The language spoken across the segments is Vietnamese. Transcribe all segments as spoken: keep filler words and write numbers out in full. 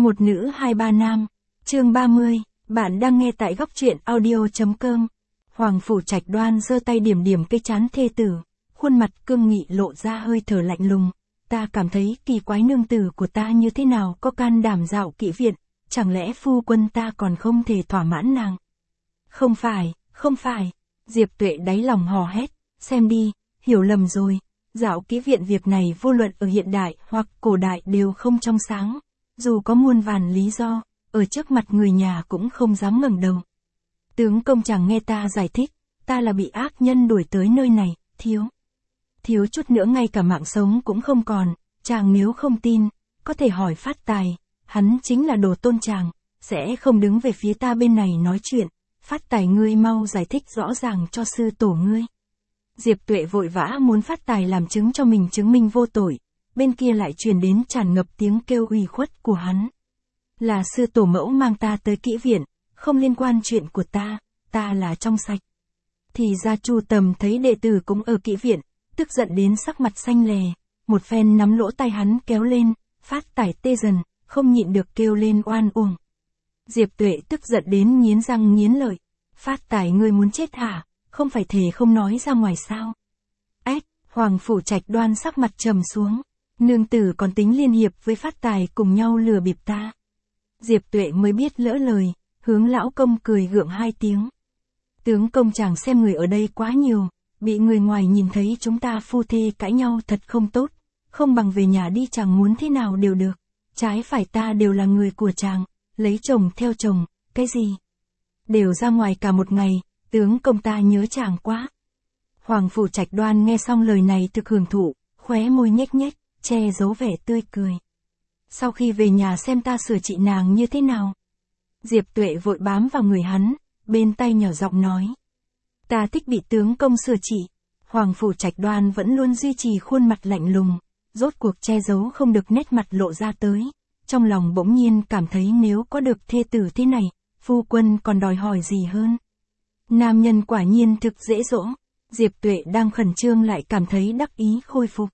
Một nữ hai ba nam. Chương ba mươi, bạn đang nghe tại góc truyện audio chấm com. Hoàng Phủ Trạch Đoan giơ tay điểm điểm cái trán thê tử, khuôn mặt cương nghị lộ ra hơi thở lạnh lùng. Ta cảm thấy kỳ quái nương tử của ta như thế nào có can đảm dạo kỹ viện, chẳng lẽ phu quân ta còn không thể thỏa mãn nàng? Không phải, không phải. Diệp Tuệ đáy lòng hò hét, xem đi, hiểu lầm rồi. Dạo kỹ viện việc này vô luận ở hiện đại hoặc cổ đại đều không trong sáng. Dù có muôn vàn lý do, ở trước mặt người nhà cũng không dám ngẩng đầu. Tướng công chàng nghe ta giải thích, ta là bị ác nhân đuổi tới nơi này, thiếu. Thiếu chút nữa ngay cả mạng sống cũng không còn, chàng nếu không tin, có thể hỏi Phát Tài, hắn chính là đồ tôn chàng, sẽ không đứng về phía ta bên này nói chuyện. Phát Tài ngươi mau giải thích rõ ràng cho sư tổ ngươi. Diệp Tuệ vội vã muốn Phát Tài làm chứng cho mình chứng minh vô tội, bên kia lại truyền đến tràn ngập tiếng kêu ủy khuất của hắn. Là sư tổ mẫu mang ta tới kỹ viện, không liên quan chuyện của ta, ta là trong sạch. Thì ra Chu Tầm thấy đệ tử cũng ở kỹ viện, tức giận đến sắc mặt xanh lè, một phen nắm lỗ tay hắn kéo lên, Phát Tài tê dần, không nhịn được kêu lên oan uổng. Diệp Tuệ tức giận đến nghiến răng nghiến lợi, Phát Tài ngươi muốn chết hả, không phải thề không nói ra ngoài sao? Ếch, Hoàng Phủ Trạch Đoan sắc mặt trầm xuống, nương tử còn tính liên hiệp với Phát Tài cùng nhau lừa bịp ta. Diệp Tuệ mới biết lỡ lời, hướng lão công cười gượng hai tiếng. Tướng công chàng xem người ở đây quá nhiều, bị người ngoài nhìn thấy chúng ta phu thê cãi nhau thật không tốt, không bằng về nhà đi, chàng muốn thế nào đều được. Trái phải ta đều là người của chàng, lấy chồng theo chồng, cái gì? Đều ra ngoài cả một ngày, tướng công ta nhớ chàng quá. Hoàng Phủ Trạch Đoan nghe xong lời này thực hưởng thụ, khóe môi nhếch nhếch, che giấu vẻ tươi cười. Sau khi về nhà xem ta sửa trị nàng như thế nào. Diệp Tuệ vội bám vào người hắn, bên tay nhỏ giọng nói. Ta thích bị tướng công sửa trị. Hoàng Phủ Trạch Đoan vẫn luôn duy trì khuôn mặt lạnh lùng, rốt cuộc che giấu không được nét mặt lộ ra tới. Trong lòng bỗng nhiên cảm thấy nếu có được thê tử thế này, phu quân còn đòi hỏi gì hơn. Nam nhân quả nhiên thực dễ dỗ. Diệp Tuệ đang khẩn trương lại cảm thấy đắc ý khôi phục.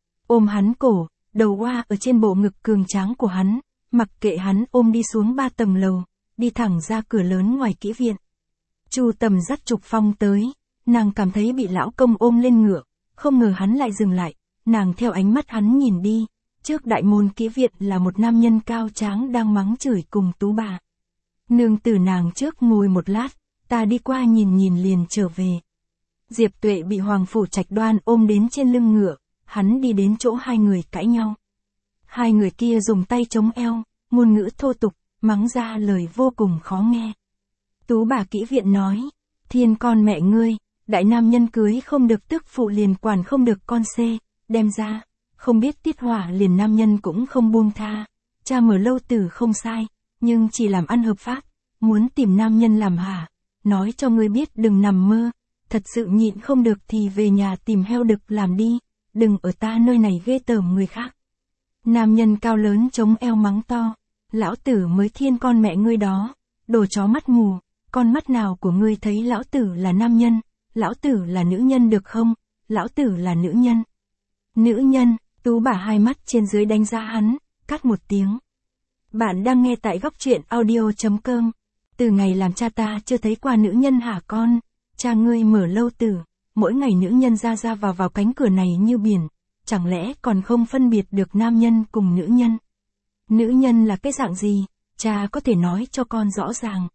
Ôm hắn cổ, đầu oa ở trên bộ ngực cường tráng của hắn, mặc kệ hắn ôm đi xuống ba tầng lầu, đi thẳng ra cửa lớn ngoài kỹ viện. Chu Tầm dắt Trục Phong tới, nàng cảm thấy bị lão công ôm lên ngựa, không ngờ hắn lại dừng lại, nàng theo ánh mắt hắn nhìn đi, trước đại môn kỹ viện là một nam nhân cao tráng đang mắng chửi cùng tú bà. Nương tử nàng trước ngồi một lát, ta đi qua nhìn nhìn liền trở về. Diệp Tuệ bị Hoàng Phủ Trạch Đoan ôm đến trên lưng ngựa, hắn đi đến chỗ hai người cãi nhau. Hai người kia dùng tay chống eo, ngôn ngữ thô tục, mắng ra lời vô cùng khó nghe. Tú bà kỹ viện nói, thiên con mẹ ngươi, đại nam nhân cưới không được tức phụ liền quản không được con xê, đem ra, không biết tiết hỏa liền nam nhân cũng không buông tha. Cha mở lâu tử không sai, nhưng chỉ làm ăn hợp pháp, muốn tìm nam nhân làm hả, nói cho ngươi biết đừng nằm mơ, thật sự nhịn không được thì về nhà tìm heo đực làm đi, đừng ở ta nơi này ghê tởm người khác. Nam nhân cao lớn chống eo mắng to, lão tử mới thiên con mẹ ngươi đó, đồ chó mắt mù, con mắt nào của ngươi thấy lão tử là nam nhân, lão tử là nữ nhân được không, lão tử là nữ nhân. Nữ nhân, tú bà hai mắt trên dưới đánh giá hắn, cắt một tiếng. Bạn đang nghe tại góc truyện audio chấm com. Từ ngày làm cha ta chưa thấy qua nữ nhân hả con, cha ngươi mở lâu tử, mỗi ngày nữ nhân ra ra vào vào cánh cửa này như biển, chẳng lẽ còn không phân biệt được nam nhân cùng nữ nhân. Nữ nhân là cái dạng gì, cha có thể nói cho con rõ ràng.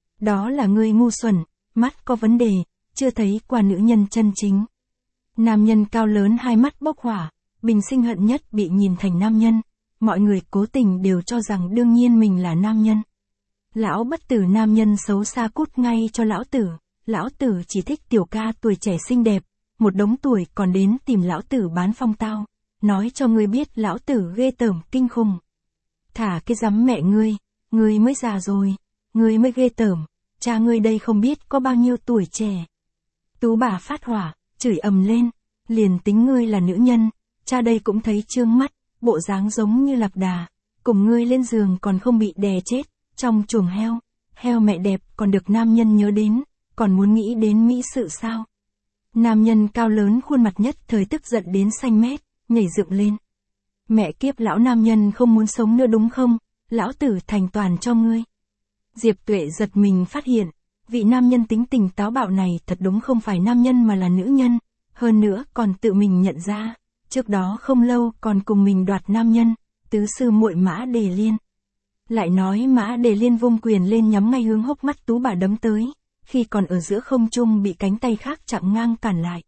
Đó là ngươi ngu xuẩn, mắt có vấn đề, chưa thấy qua nữ nhân chân chính. Nam nhân cao lớn hai mắt bốc hỏa, bình sinh hận nhất bị nhìn thành nam nhân, mọi người cố tình đều cho rằng đương nhiên mình là nam nhân. Lão bất tử nam nhân xấu xa cút ngay cho lão tử, lão tử chỉ thích tiểu ca tuổi trẻ xinh đẹp, một đống tuổi còn đến tìm lão tử bán phong tao, nói cho ngươi biết lão tử ghê tởm kinh khủng. Thả cái rắm mẹ ngươi, ngươi mới già rồi, ngươi mới ghê tởm, cha ngươi đây không biết có bao nhiêu tuổi trẻ. Tú bà phát hỏa, chửi ầm lên, liền tính ngươi là nữ nhân, cha đây cũng thấy trương mắt, bộ dáng giống như lạc đà, cùng ngươi lên giường còn không bị đè chết, trong chuồng heo, heo mẹ đẹp còn được nam nhân nhớ đến, còn muốn nghĩ đến mỹ sự sao? Nam nhân cao lớn khuôn mặt nhất thời tức giận đến xanh mét, nhảy dựng lên. Mẹ kiếp lão nam nhân không muốn sống nữa đúng không? lão tử thành toàn cho ngươi. Diệp Tuệ giật mình phát hiện, vị nam nhân tính tình táo bạo này thật đúng không phải nam nhân mà là nữ nhân, hơn nữa còn tự mình nhận ra, trước đó không lâu còn cùng mình đoạt nam nhân, tứ sư muội Mã Đề Liên. Lại nói Mã Đề Liên vung quyền lên nhắm ngay hướng hốc mắt Tú bà đấm tới, khi còn ở giữa không trung bị cánh tay khác chặn ngang cản lại.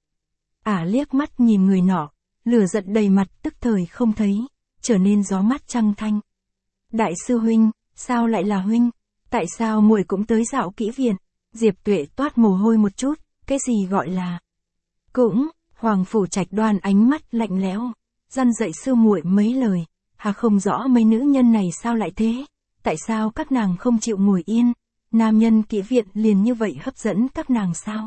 Ả liếc mắt nhìn người nọ, lửa giận đầy mặt tức thời không thấy, trở nên gió mát trăng thanh. Đại sư huynh, sao lại là huynh? Tại sao muội cũng tới dạo kỹ viện? Diệp Tuệ toát mồ hôi một chút, cái gì gọi là... Cũng, Hoàng Phủ Trạch Đoan ánh mắt lạnh lẽo, răn dạy sư muội mấy lời, hà không rõ mấy nữ nhân này sao lại thế, tại sao các nàng không chịu ngồi yên, nam nhân kỹ viện liền như vậy hấp dẫn các nàng sao?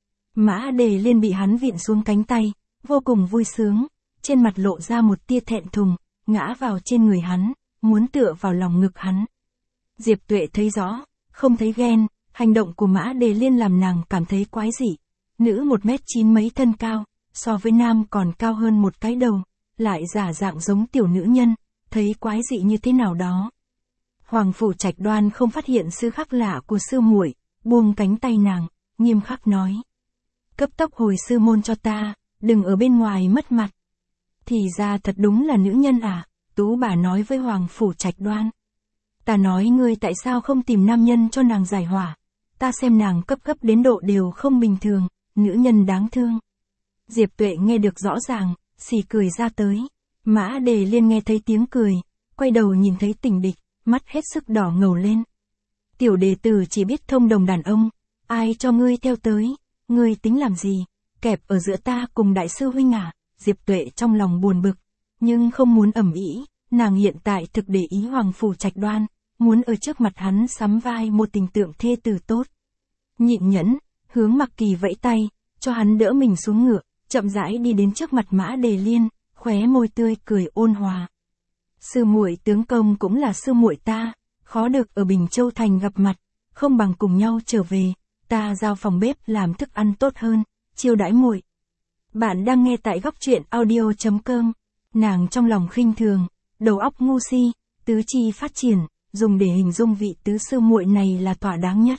Mã Đề Liên bị hắn vịn xuống cánh tay, vô cùng vui sướng, trên mặt lộ ra một tia thẹn thùng, ngã vào trên người hắn, muốn tựa vào lòng ngực hắn. Diệp Tuệ thấy rõ, không thấy ghen, hành động của Mã Đề Liên làm nàng cảm thấy quái dị. Nữ một mét chín mấy thân cao, so với nam còn cao hơn một cái đầu, lại giả dạng giống tiểu nữ nhân, thấy quái dị như thế nào đó. Hoàng Phủ Trạch Đoan không phát hiện sự khác lạ của sư muội, buông cánh tay nàng, nghiêm khắc nói: cấp tốc hồi sư môn cho ta, đừng ở bên ngoài mất mặt. Thì ra thật đúng là nữ nhân à? Tú bà nói với Hoàng Phủ Trạch Đoan. Ta nói ngươi tại sao không tìm nam nhân cho nàng giải hỏa, ta xem nàng cấp gấp đến độ đều không bình thường, nữ nhân đáng thương. Diệp Tuệ nghe được rõ ràng, xì cười ra tới. Mã Đề Liên nghe thấy tiếng cười, quay đầu nhìn thấy Tình Địch, mắt hết sức đỏ ngầu lên. Tiểu đệ tử chỉ biết thông đồng đàn ông, ai cho ngươi theo tới, ngươi tính làm gì, kẹp ở giữa ta cùng đại sư huynh à? Diệp Tuệ trong lòng buồn bực, nhưng không muốn ầm ĩ, nàng hiện tại thực để ý Hoàng Phủ Trạch Đoan, muốn ở trước mặt hắn sắm vai một tình tượng thê tử tốt. Nhịn nhẫn, hướng Mặc Kỳ vẫy tay, cho hắn đỡ mình xuống ngựa, chậm rãi đi đến trước mặt Mã Đề Liên, khóe môi tươi cười ôn hòa. Sư muội tướng công cũng là sư muội ta, khó được ở Bình Châu thành gặp mặt, không bằng cùng nhau trở về, ta giao phòng bếp làm thức ăn tốt hơn, chiêu đãi muội. Bạn đang nghe tại góc truyện audio chấm com. Nàng trong lòng khinh thường, đầu óc ngu si, tứ chi phát triển, dùng để hình dung vị tứ sư muội này là thỏa đáng nhất.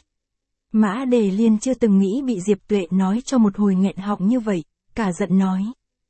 Mã Đề Liên chưa từng nghĩ bị Diệp Tuệ nói cho một hồi nghẹn họng như vậy, cả giận nói: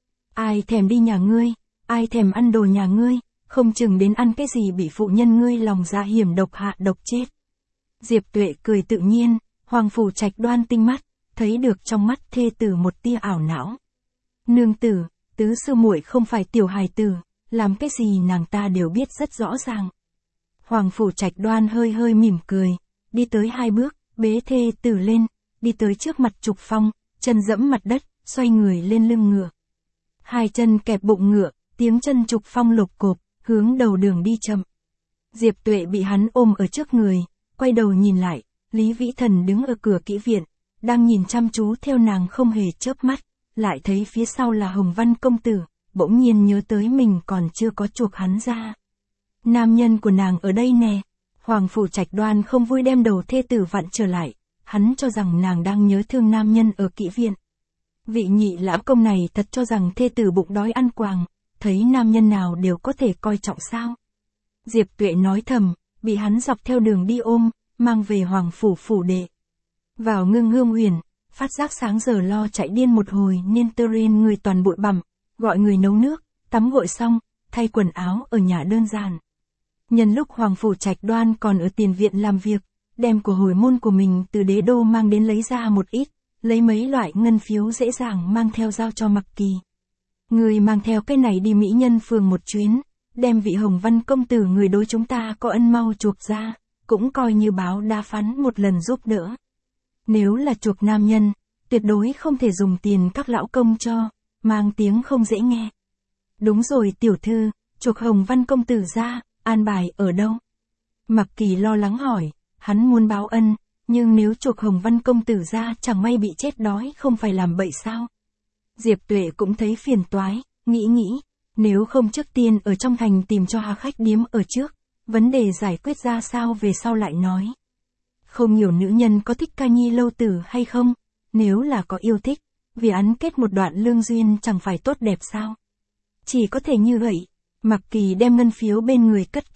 ai thèm đi nhà ngươi, ai thèm ăn đồ nhà ngươi, không chừng đến ăn cái gì bị phụ nhân ngươi lòng dạ hiểm độc hạ độc chết. Diệp Tuệ cười tự nhiên, Hoàng Phủ Trạch Đoan tinh mắt, thấy được trong mắt thê tử một tia ảo não. Nương tử, tứ sư muội không phải tiểu hài tử, làm cái gì nàng ta đều biết rất rõ ràng. Hoàng Phủ Trạch Đoan hơi hơi mỉm cười, đi tới hai bước, bế thê tử lên, đi tới trước mặt Trục Phong, chân dẫm mặt đất, xoay người lên lưng ngựa. Hai chân kẹp bụng ngựa, tiếng chân Trục Phong lục cộp, hướng đầu đường đi chậm. Diệp Tuệ bị hắn ôm ở trước người, quay đầu nhìn lại, Lý Vĩ Thần đứng ở cửa kỹ viện, đang nhìn chăm chú theo nàng không hề chớp mắt, lại thấy phía sau là Hồng Văn công tử, bỗng nhiên nhớ tới mình còn chưa có chuộc hắn ra. Nam nhân của nàng ở đây nè. Hoàng Phủ Trạch Đoan không vui đem đầu thê tử vặn trở lại, hắn cho rằng nàng đang nhớ thương nam nhân ở kỹ viện. Vị nhị lão công này thật cho rằng thê tử bụng đói ăn quàng, thấy nam nhân nào đều có thể coi trọng sao. Diệp Tuệ nói thầm, bị hắn dọc theo đường đi ôm, mang về Hoàng Phủ phủ đệ. Vào Ngưng Hương Huyền, phát giác sáng giờ lo chạy điên một hồi nên tơ ren người toàn bụi bặm, gọi người nấu nước, tắm gội xong, thay quần áo ở nhà đơn giản. Nhân lúc Hoàng Phủ Trạch Đoan còn ở tiền viện làm việc, đem của hồi môn của mình từ đế đô mang đến lấy ra một ít, lấy mấy loại ngân phiếu dễ dàng mang theo giao cho Mặc Kỳ. Người mang theo cái này đi Mỹ Nhân phường một chuyến, đem vị Hồng Văn công tử người đối chúng ta có ân mau chuộc ra, cũng coi như báo đa phán một lần giúp đỡ. Nếu là chuộc nam nhân, tuyệt đối không thể dùng tiền các lão công cho, mang tiếng không dễ nghe. Đúng rồi tiểu thư, chuộc Hồng Văn công tử ra, an bài ở đâu? Mặc Kỳ lo lắng hỏi, hắn muốn báo ân, nhưng nếu chuộc Hồng Văn công tử ra chẳng may bị chết đói không phải làm bậy sao? Diệp Tuệ cũng thấy phiền toái, nghĩ nghĩ, nếu không trước tiên ở trong thành tìm cho hà khách điếm ở trước, vấn đề giải quyết ra sao về sau lại nói. Không nhiều nữ nhân có thích ca nhi lâu tử hay không? Nếu là có yêu thích, vì ăn kết một đoạn lương duyên chẳng phải tốt đẹp sao? Chỉ có thể như vậy. Mặc Kỳ đem ngân phiếu bên người cất kỹ,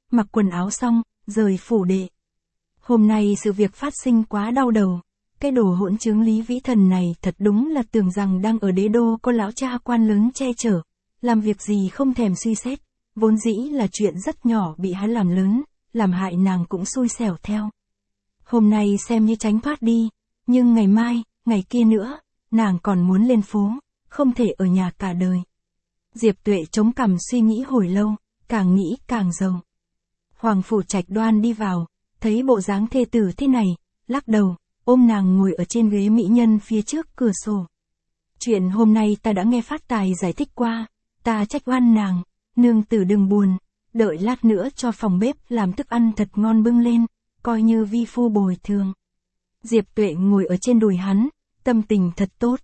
mặc quần áo xong, rời phủ đệ. Hôm nay sự việc phát sinh quá đau đầu. Cái đồ hỗn chứng Lý Vĩ Thần này thật đúng là tưởng rằng đang ở đế đô có lão cha quan lớn che chở. Làm việc gì không thèm suy xét. Vốn dĩ là chuyện rất nhỏ bị hắn làm lớn, làm hại nàng cũng xui xẻo theo. Hôm nay xem như tránh thoát đi, nhưng ngày mai, ngày kia nữa, nàng còn muốn lên phố, không thể ở nhà cả đời. Diệp Tuệ chống cằm suy nghĩ hồi lâu, càng nghĩ càng giàu. Hoàng Phủ Trạch Đoan đi vào, thấy bộ dáng thê tử thế này, lắc đầu, ôm nàng ngồi ở trên ghế mỹ nhân phía trước cửa sổ. Chuyện hôm nay ta đã nghe Phát Tài giải thích qua, ta trách oan nàng, nương tử đừng buồn, đợi lát nữa cho phòng bếp làm thức ăn thật ngon bưng lên, coi như vi phu bồi thường. Diệp Tuệ ngồi ở trên đùi hắn, tâm tình thật tốt.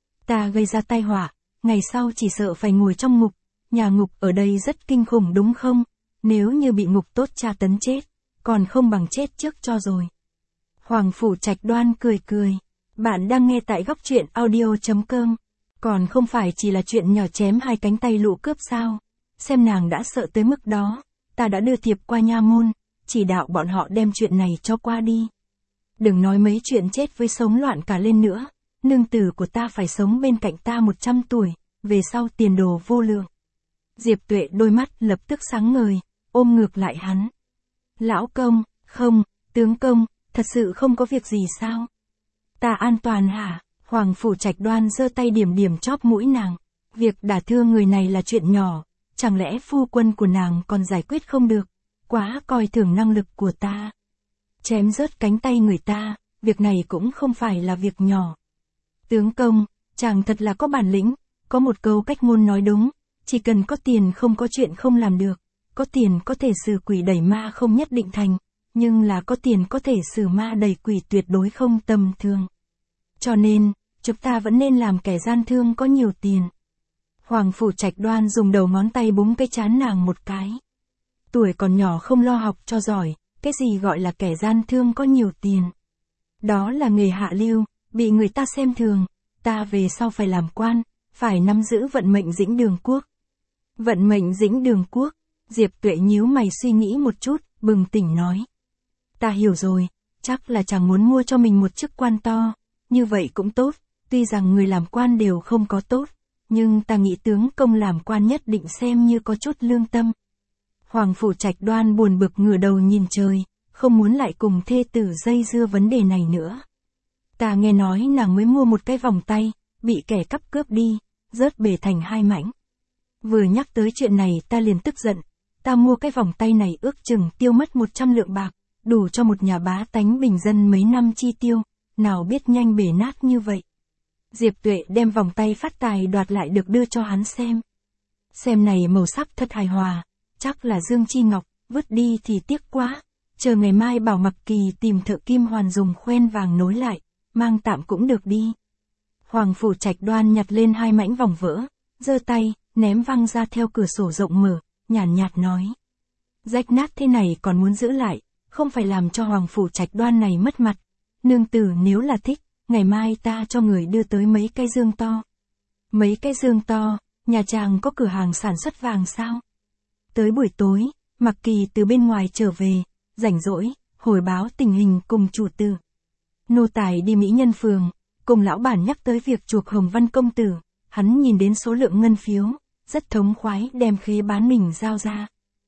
Ta gây ra tai họa, ngày sau chỉ sợ phải ngồi trong ngục, nhà ngục ở đây rất kinh khủng đúng không? Nếu như bị ngục tốt tra tấn chết, còn không bằng chết trước cho rồi. Hoàng Phủ Trạch Đoan cười cười, bạn đang nghe tại góc truyện audio chấm com, còn không phải chỉ là chuyện nhỏ chém hai cánh tay lũ cướp sao? Xem nàng đã sợ tới mức đó, ta đã đưa thiệp qua nha môn, chỉ đạo bọn họ đem chuyện này cho qua đi. Đừng nói mấy chuyện chết với sống loạn cả lên nữa, nương tử của ta phải sống bên cạnh ta một trăm tuổi, về sau tiền đồ vô lượng. Diệp Tuệ đôi mắt lập tức sáng ngời, ôm ngược lại hắn. Lão công, không, tướng công, thật sự không có việc gì sao? Ta an toàn hả? Hoàng Phủ Trạch Đoan giơ tay điểm điểm chóp mũi nàng. Việc đả thương người này là chuyện nhỏ, chẳng lẽ phu quân của nàng còn giải quyết không được? Quá coi thường năng lực của ta. Chém rớt cánh tay người ta, việc này cũng không phải là việc nhỏ. Tướng công, chàng thật là có bản lĩnh, có một câu cách ngôn nói đúng, chỉ cần có tiền không có chuyện không làm được, có tiền có thể xử quỷ đẩy ma không nhất định thành, nhưng là có tiền có thể xử ma đẩy quỷ tuyệt đối không tầm thường. Cho nên, chúng ta vẫn nên làm kẻ gian thương có nhiều tiền. Hoàng Phủ Trạch Đoan dùng đầu ngón tay búng cái trán nàng một cái. Tuổi còn nhỏ không lo học cho giỏi, cái gì gọi là kẻ gian thương có nhiều tiền. Đó là nghề hạ lưu, bị người ta xem thường, ta về sau phải làm quan, phải nắm giữ vận mệnh Dĩnh Đường Quốc. Vận mệnh Dĩnh Đường Quốc, Diệp Tuệ nhíu mày suy nghĩ một chút, bừng tỉnh nói. Ta hiểu rồi, chắc là chàng muốn mua cho mình một chức quan to, như vậy cũng tốt, tuy rằng người làm quan đều không có tốt, nhưng ta nghĩ tướng công làm quan nhất định xem như có chút lương tâm. Hoàng Phủ Trạch Đoan buồn bực ngửa đầu nhìn trời, không muốn lại cùng thê tử dây dưa vấn đề này nữa. Ta nghe nói nàng mới mua một cái vòng tay, bị kẻ cắp cướp đi, rớt bể thành hai mảnh. Vừa nhắc tới chuyện này ta liền tức giận, ta mua cái vòng tay này ước chừng tiêu mất một trăm lượng bạc, đủ cho một nhà bá tánh bình dân mấy năm chi tiêu, nào biết nhanh bể nát như vậy. Diệp Tuệ đem vòng tay Phát Tài đoạt lại được đưa cho hắn xem. Xem này màu sắc thật hài hòa, chắc là dương chi ngọc, vứt đi thì tiếc quá, chờ ngày mai bảo Mặc Kỳ tìm thợ kim hoàn dùng khoen vàng nối lại, mang tạm cũng được đi. Hoàng Phủ Trạch Đoan nhặt lên hai mảnh vòng vỡ, giơ tay, ném văng ra theo cửa sổ rộng mở, nhàn nhạt, nhạt nói. Rách nát thế này còn muốn giữ lại, không phải làm cho Hoàng Phủ Trạch Đoan này mất mặt. Nương tử nếu là thích, ngày mai ta cho người đưa tới mấy cái dương to. Mấy cái dương to, nhà chàng có cửa hàng sản xuất vàng sao? Tới buổi tối, Mặc Kỳ từ bên ngoài trở về, rảnh rỗi, hồi báo tình hình cùng chủ tử. Nô tài đi Mỹ Nhân Phường, cùng lão bản nhắc tới việc chuộc Hồng Văn công tử, hắn nhìn đến số lượng ngân phiếu, rất thống khoái đem khế bán mình giao ra.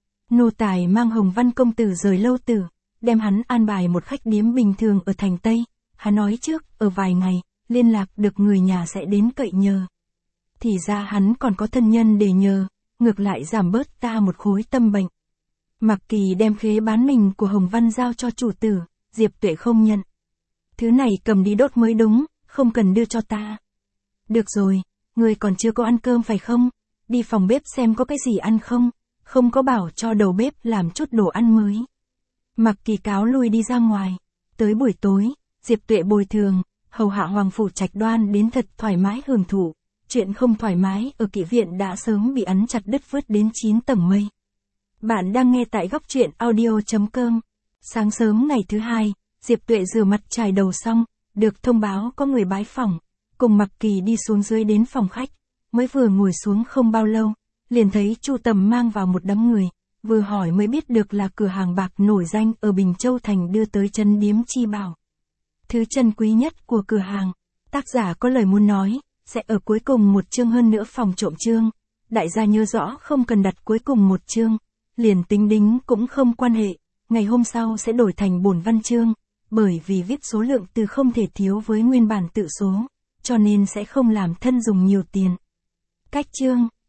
Nô tài mang Hồng Văn công tử rời lâu tử, đem hắn an bài một khách điếm bình thường ở thành Tây, hắn nói trước, ở vài ngày, liên lạc được người nhà sẽ đến cậy nhờ. Thì ra hắn còn có thân nhân để nhờ, ngược lại giảm bớt ta một khối tâm bệnh. Mặc Kỳ đem khế bán mình của Hồng Văn giao cho chủ tử, Diệp Tuệ không nhận. Thứ này cầm đi đốt mới đúng, không cần đưa cho ta. Được rồi, người còn chưa có ăn cơm phải không? Đi phòng bếp xem có cái gì ăn không? Không có bảo cho đầu bếp làm chút đồ ăn mới. Mặc Kỳ cáo lui đi ra ngoài. Tới buổi tối, Diệp Tuệ bồi thường, hầu hạ Hoàng Phủ Trạch Đoan đến thật thoải mái hưởng thụ. Chuyện không thoải mái ở kỷ viện đã sớm bị ắn chặt đứt vớt đến chín tầng mây. Bạn đang nghe tại góc truyện audio chấm com. Sáng sớm ngày thứ hai, Diệp Tuệ rửa mặt chải đầu xong, được thông báo có người bái phỏng, cùng Mặc Kỳ đi xuống dưới đến phòng khách, mới vừa ngồi xuống không bao lâu, liền thấy Chu Tầm mang vào một đám người, vừa hỏi mới biết được là cửa hàng bạc nổi danh ở Bình Châu Thành đưa tới Trấn Điếm Chi Bảo. Thứ chân quý nhất của cửa hàng, tác giả có lời muốn nói, sẽ ở cuối cùng một chương. Hơn nữa phòng trộm chương, đại gia nhớ rõ không cần đặt cuối cùng một chương, liền tính đính cũng không quan hệ, ngày hôm sau sẽ đổi thành bổn văn chương, bởi vì viết số lượng từ không thể thiếu với nguyên bản tự số, cho nên sẽ không làm thân dùng nhiều tiền. Cách chương